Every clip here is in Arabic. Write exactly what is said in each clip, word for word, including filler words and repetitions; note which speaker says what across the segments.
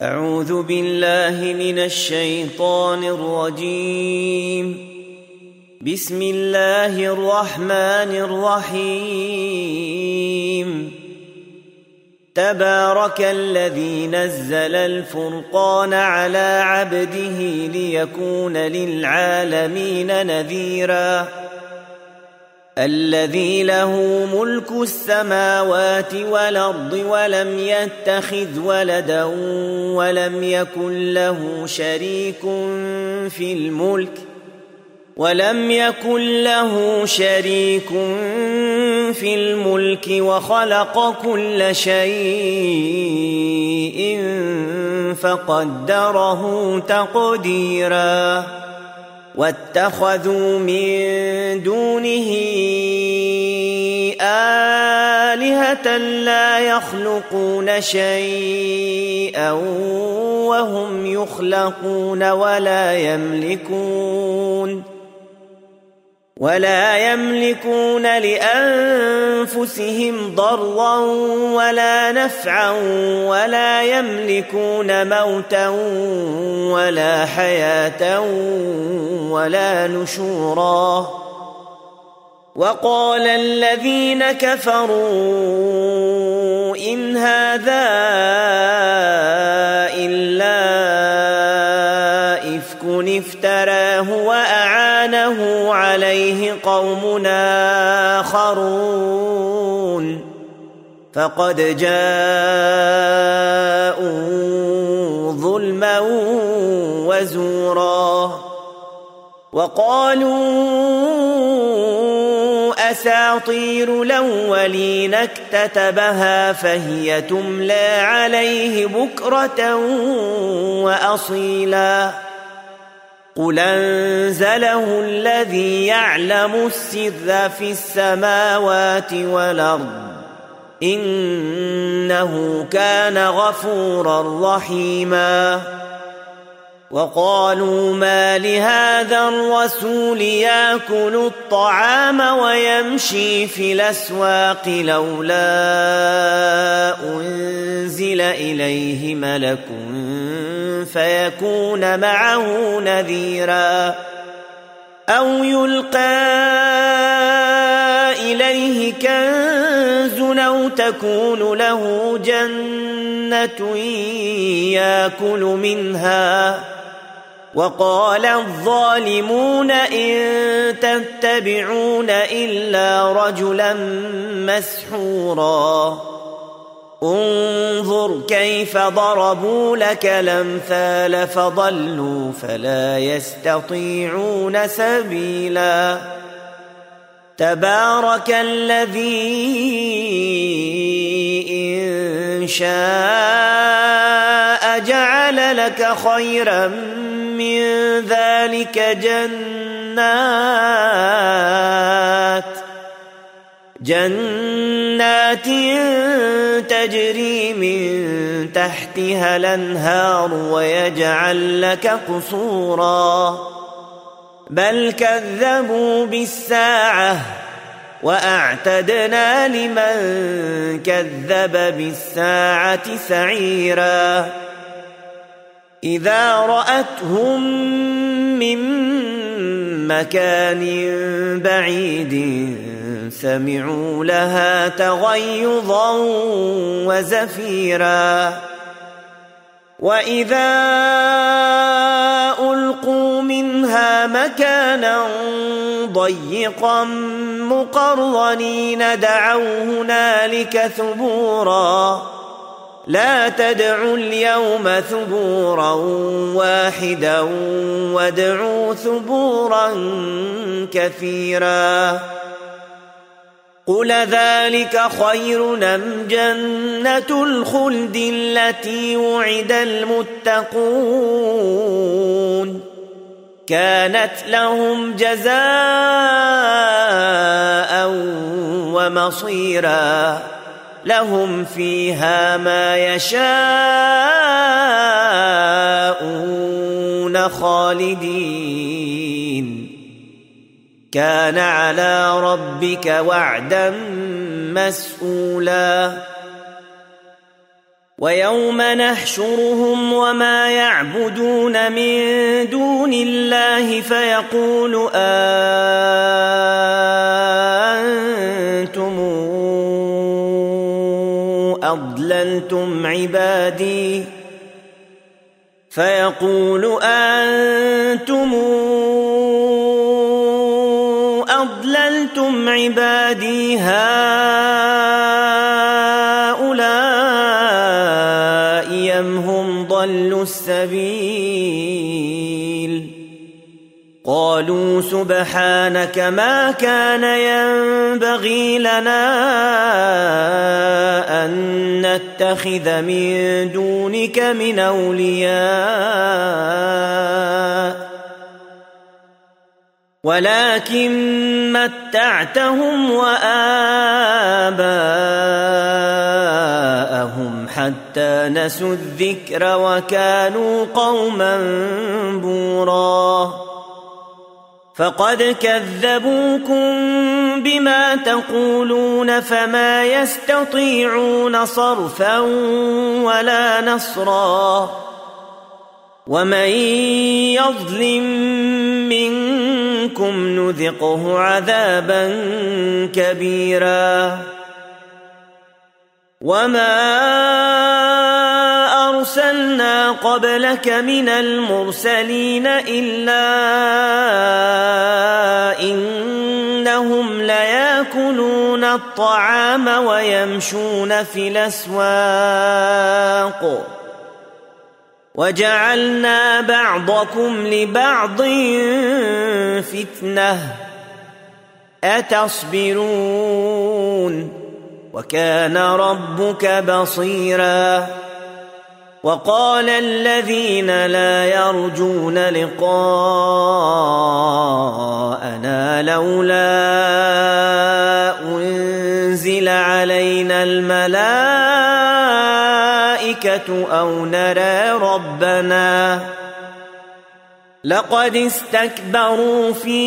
Speaker 1: أعوذ بالله من الشيطان الرجيم. بسم الله الرحمن الرحيم. تبارك الذي نزل الفرقان على عبده ليكون للعالمين نذيرا. الذي له ملك السماوات والأرض ولم يتخذ ولدا ولم يكن له شريك في الملك ولم يكن له شريك في الملك وخلق كل شيء فقدره تقديرا. واتخذوا من دونه آلهة لا يخلقون شيئا وهم يخلقون ولا يملكون ولا يملكون لأنفسهم ضرا ولا نفعا ولا يملكون موتا ولا حياة ولا نشورا. وقال الذين كفروا إن هذا إلا إفك افتراه وأعانه عليه قوم آخرون فقد جاءوا ظلما وزورا. وقالوا أساطير الأولين اكتتبها فهي تملى عليه بكرة وأصيلا. قل أنزله الذي يعلم السر في السماوات والأرض إنه كان غفورا رحيما. وقالوا ما لهذا الرسول يأكل الطعام ويمشي في الأسواق لولا أنزل إليه ملك فيكون معه نذيرا أو يلقى إليه كنز أو تكون له جنة يأكل منها. وقال الظالمون إن تتبعون إلا رجلا مسحورا. انظر كيف ضربوا لك الأمثال فضلوا فلا يستطيعون سبيلا. تبارك الذي إن شاء جعل لك خيرا من ذلك جنات جنات تجري من تحتها الأنهار ويجعل لك قصورا. بل كذبوا بالساعة وأعتدنا لمن كذب بالساعة سعيرا. إذا رأتهم من مكان بعيد سمعوا لها تغيظا وزفيرا. وإذا ألقوا منها مكانا ضيقا مقرنين دعوا هنالك ثبورا. لا تدعوا اليوم ثبورا واحدا وادعوا ثبورا كثيرا. قل ذلك خير أم جنة الخلد التي وعد المتقون كانت لهم جزاء ومصيرا. لهم فيها ما يشاءون خالدين كان على ربك وعدا مسئولا. ويوم نحشرهم وما يعبدون من دون الله فيقول أأنتم أضللتم عبادي فيقول أأنتم أضللتم عبادي هؤلاء أم هم ضلوا السبيل قالوا سبحانك ما كان ينبغي لنا أن نتخذ من دونك من أولياء ولكن متعتهم وآباءهم حتى نسوا الذكر وكانوا قوما بورا فقد كذبوكم بما تقولون فما يستطيعون صرفا ولا نصرا ومن يظلم منكم نذقه عذابا كبيرا وما أرسلنا قبلك من المرسلين إلا إنهم ليأكلون الطعام ويمشون في الأسواق وجعلنا بعضكم لبعض فتنة أتصبرون وكان ربك بصيرا وقال الذين لا يرجون لقاءنا لولا أنزل علينا الملائكة أو نرى ربنا لقد استكبروا في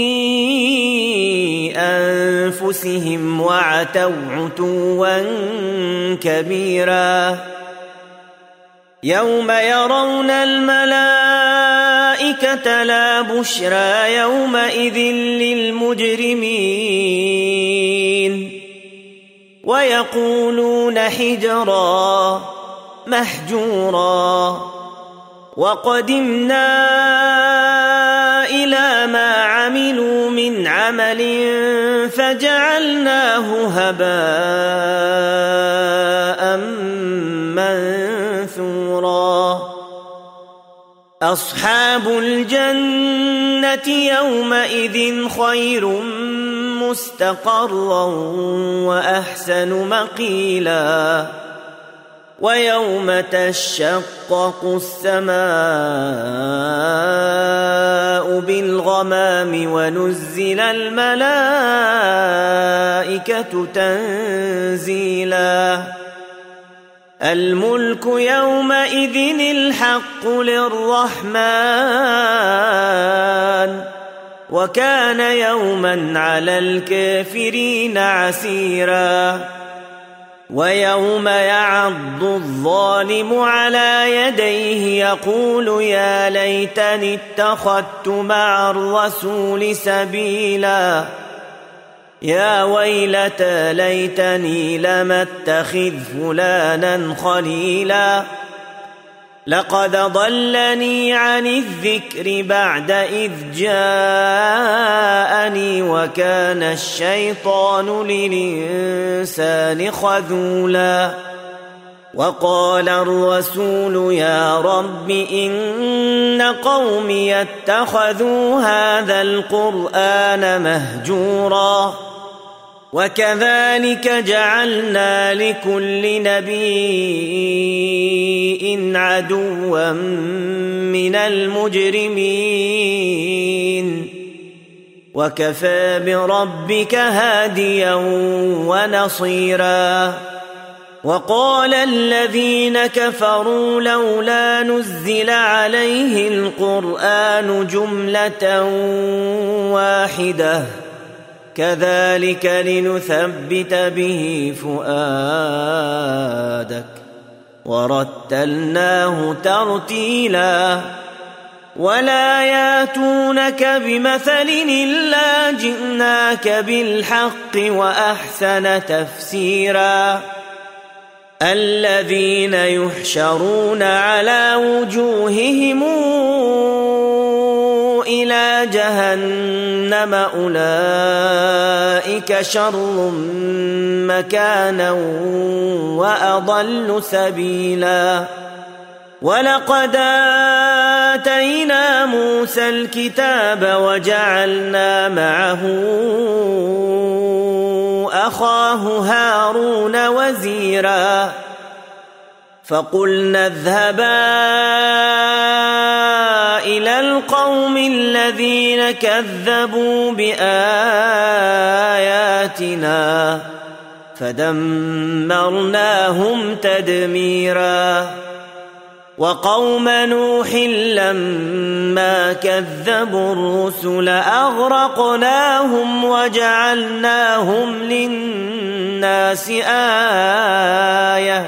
Speaker 1: أنفسهم وعتوا عتوا كبيرا يوم يرون الملائكة لا بشرى يومئذ للمجرمين ويقولون حجرا محجورا وقدمنا إلى ما عملوا من عمل فجعلناه هباء منثورا أصحاب الجنة يومئذ خير مستقرا وأحسن مقيلا ويوم تشقق السماء بالغمام ونزل الملائكة تنزيلا الملك يومئذ الحق للرحمن وكان يوما على الكافرين عسيرا ويوم يعض الظالم على يديه يقول يا ليتني اتخذت مع الرسول سبيلا يا ويلتى ليتني لم اتخذ فلانا خليلا لقد ضلني عن الذكر بعد إذ جاءني وكان الشيطان للإنسان خذولا وقال الرسول يا رب إن قومي اتخذوا هذا القرآن مهجورا وكذلك جعلنا لكل نبي عدوا من المجرمين وكفى بربك هاديا ونصيرا وقال الذين كفروا لولا نزل عليه القرآن جملة واحدة كذلك لنثبت به فؤادك ورتلناه ترتيلا ولا ياتونك بمثل إلا جئناك بالحق وأحسن تفسيرا الذين يحشرون على وجوههم إلى جهنم أولئك شر مكانا وأضل سبيلا ولقد آتينا موسى الكتاب وجعلنا معه أخاه هارون وزيرا فقلنا اذهبا إلى القوم الذين كذبوا بآياتنا فدمرناهم تدميرا وقوم نوح لما كذبوا الرسل أغرقناهم وجعلناهم للناس آية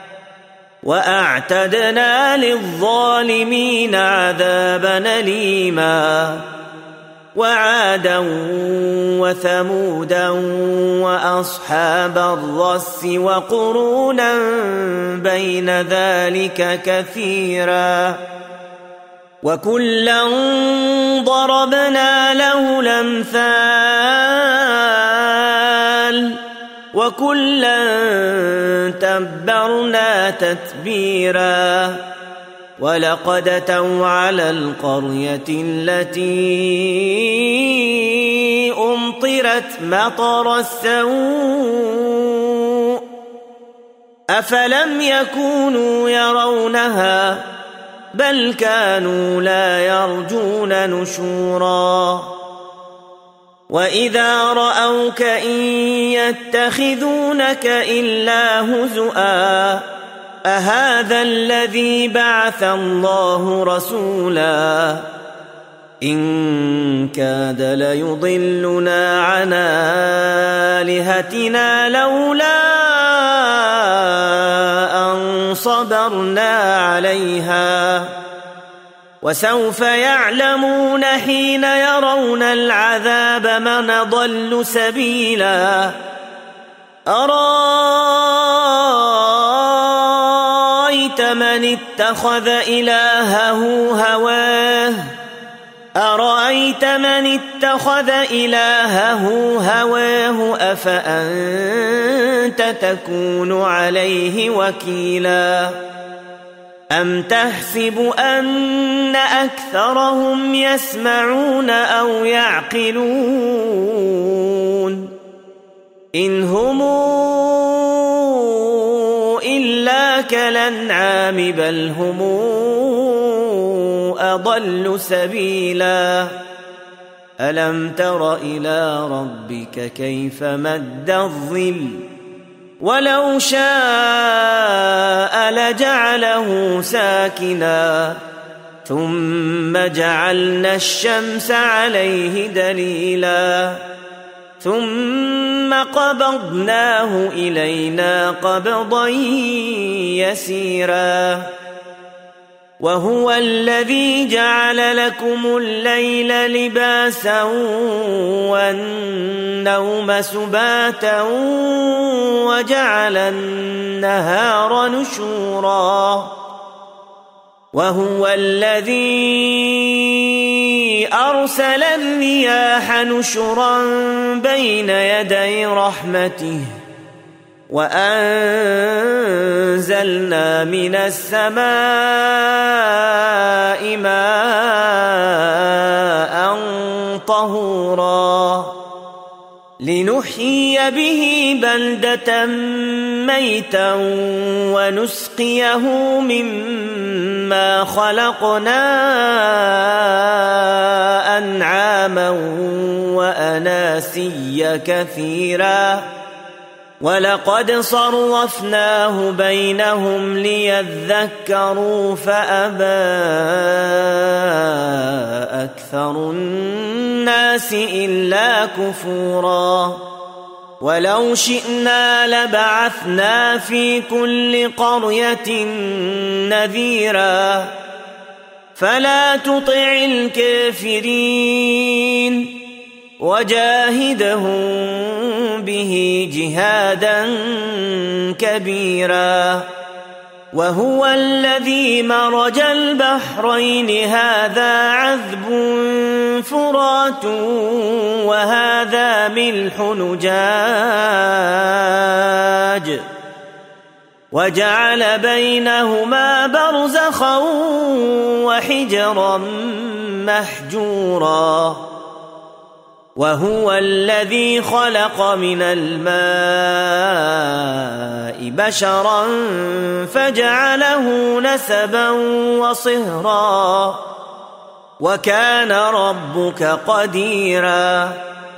Speaker 1: وأعتدنا للظالمين عذابا أليما وعادا وثمودا وأصحاب الرس وقرونا بين ذلك كثيرا وكلا ضربنا له الأمثال وكلا تبرنا تتبيرا ولقد أتوا على القرية التي أمطرت مطر السوء أفلم يكونوا يرونها بل كانوا لا يرجون نشورا وإذا رأوك إن يتخذونك إلا هزؤا أهذا الذي بعث الله رسولا إن كاد ليضلنا عن آلهتنا لولا أن صبرنا عليها وسوف يعلمون حين يرون العذاب من ضل سبيلا أرأيت من اتخذ إلهه هواه أرأيت من اتخذ إلهه هواه أفأنت تكون عليه وكيلا أم تحسب أن أكثرهم يسمعون أو يعقلون إن هم إلا كالأنعام بل هم أضل سبيلا ألم تر إلى ربك كيف مد الظل ولو شاء لجعله ساكنا ثم جعلنا الشمس عليه دليلا ثم قبضناه إلينا قبضا يسيرا وهو الذي جعل لكم الليل لباسا والنوم سباتا وجعل النهار نشورا وهو الذي أرسل الرياح نشرا بين يدي رحمته وأنزلنا من السماء ماء طهورا لنحيي به بلدة ميتا ونسقيه مما خلقنا أنعاما وأناسيا كثيرا ولقد صرفناه بينهم ليذكروا فأبى أكثر الناس إلا كفورا ولو شئنا لبعثنا في كل قرية نذيرا فلا تطع الكافرين وجاهدهم به جهادا كبيرا وهو الذي مرج البحرين هذا عذب فرات وهذا ملح نجاج وجعل بينهما برزخا وحجرا محجورا وهو الذي خلق من الماء بشرا فجعله نسبا وصهرا وكان ربك قديرا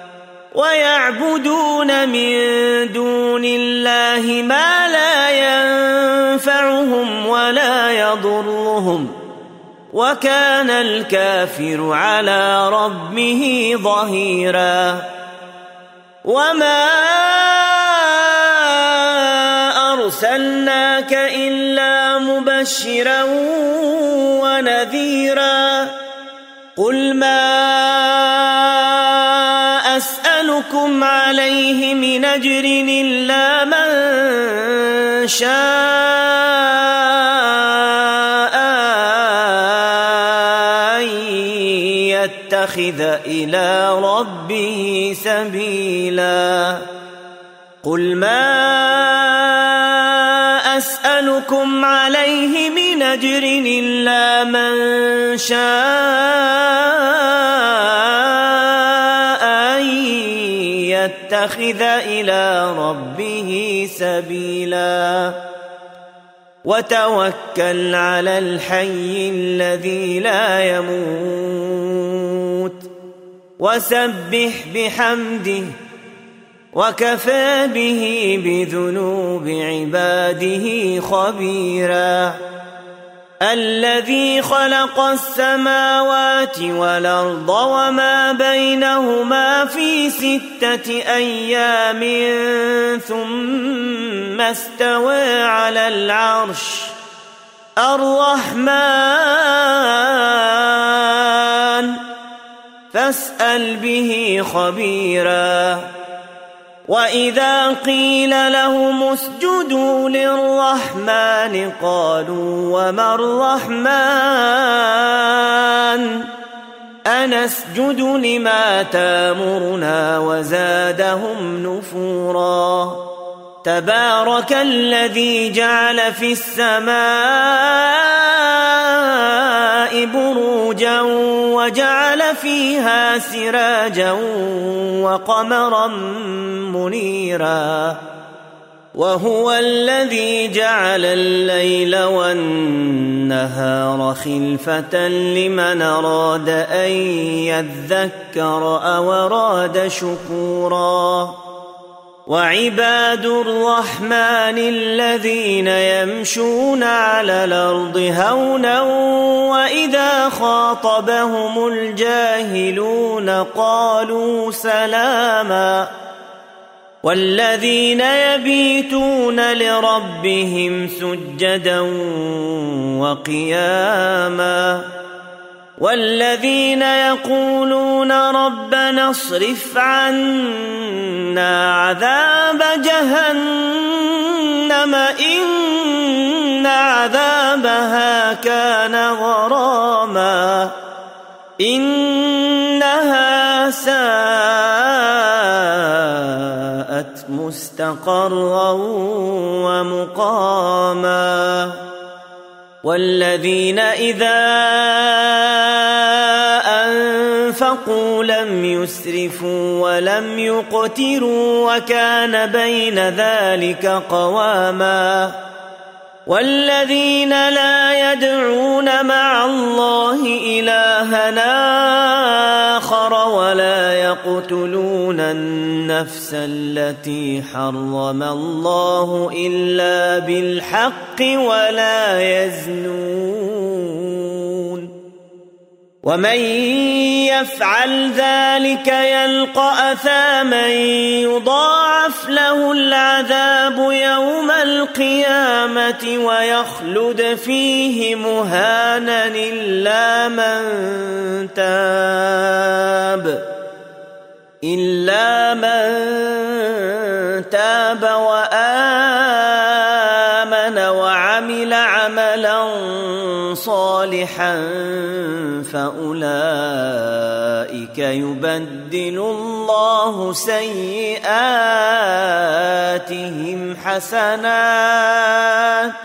Speaker 1: ويعبدون من دون الله ما لا ينفعهم ولا يضرهم وكان الكافر على ربه ظهيرا وما أرسلناك إلا مبشرا ونذيرا قل ما أسألكم عليه من أجر إلا من شاء أن يتخذ إلى ربه سبيلا قل ما أسألكم عليه من أجر إلا من شاء أن يتخذ إلى ربه سبيلا وتوكل على الحي الذي لا يموت وسبح بحمده وكفى به بذنوب عباده خبيرا الذي خلق السماوات والأرض وما بينهما في ستة أيام ثم استوى على العرش الرحمن فاسأل به خبيرا وإذا قيل لهم اسجدوا للرحمن قالوا وما الرحمن أنسجد لما تامرنا وزادهم نفورا تبارك الذي جعل في السماء بروجا وجعل فيها سراجا وقمرا منيرا وهو الذي جعل الليل والنهار خلفة لمن أراد أن يذكر أو أراد شكورا وعباد الرحمن الذين يمشون على الأرض هونا وإذا خاطبهم الجاهلون قالوا سلاما والذين يبيتون لربهم سجدا وقياما والذين يقولون ربنا اصرف عنا عذاب جهنم إن عذابها كان غراما إنها ساءت مستقرا ومقاما والذين إذا أنفقوا لم يسرفوا ولم يقتروا وكان بين ذلك قواما والذين لا يدعون مع الله إلها آخر ولا يقتلون النفس التي حرم الله إلا بالحق ولا يزنون ومن يفعل ذلك يلقى أثاما يضاعف له العذاب يوم القيامة ويخلد فيه مهانا إلا من تاب إلا من تاب وآمن وعمل عملا صالحا فأولئك يبدل الله سيئاتهم حسنات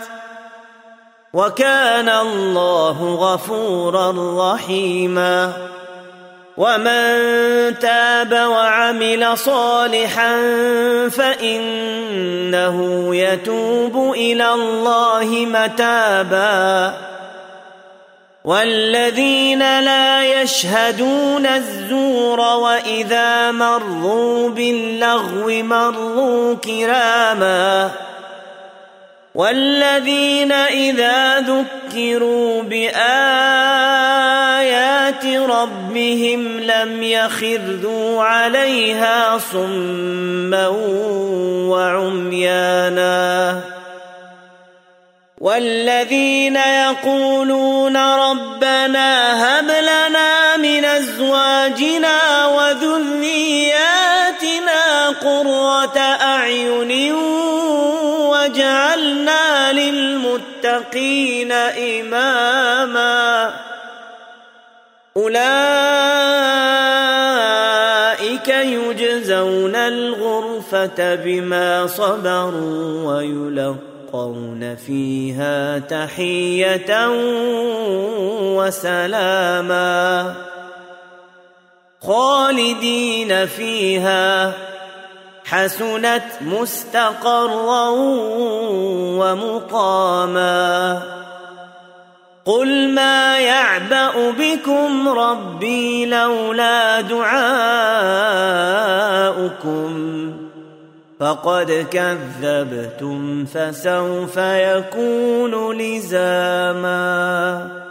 Speaker 1: وكان الله غفورا رحيما ومن تاب وعمل صالحا فإنه يتوب إلى الله متابا والذين لا يشهدون الزور وإذا مروا باللغو مروا كراما والذين إذا ذكروا بآيات ربهم لم يخروا عليها صما وعميانا والذين يقولون ربنا هب لنا من أزواجنا وذرياتنا قرة أعين وجعلنا للمتقين إماما أولئك يجزون الغرفة بما صبروا ويلقون فيها تحية وسلاما خالدين فيها حسنت مستقرا ومقاما قل ما يعبأ بكم ربي لولا دعاؤكم فقد كذبتم فسوف يكون لزاما.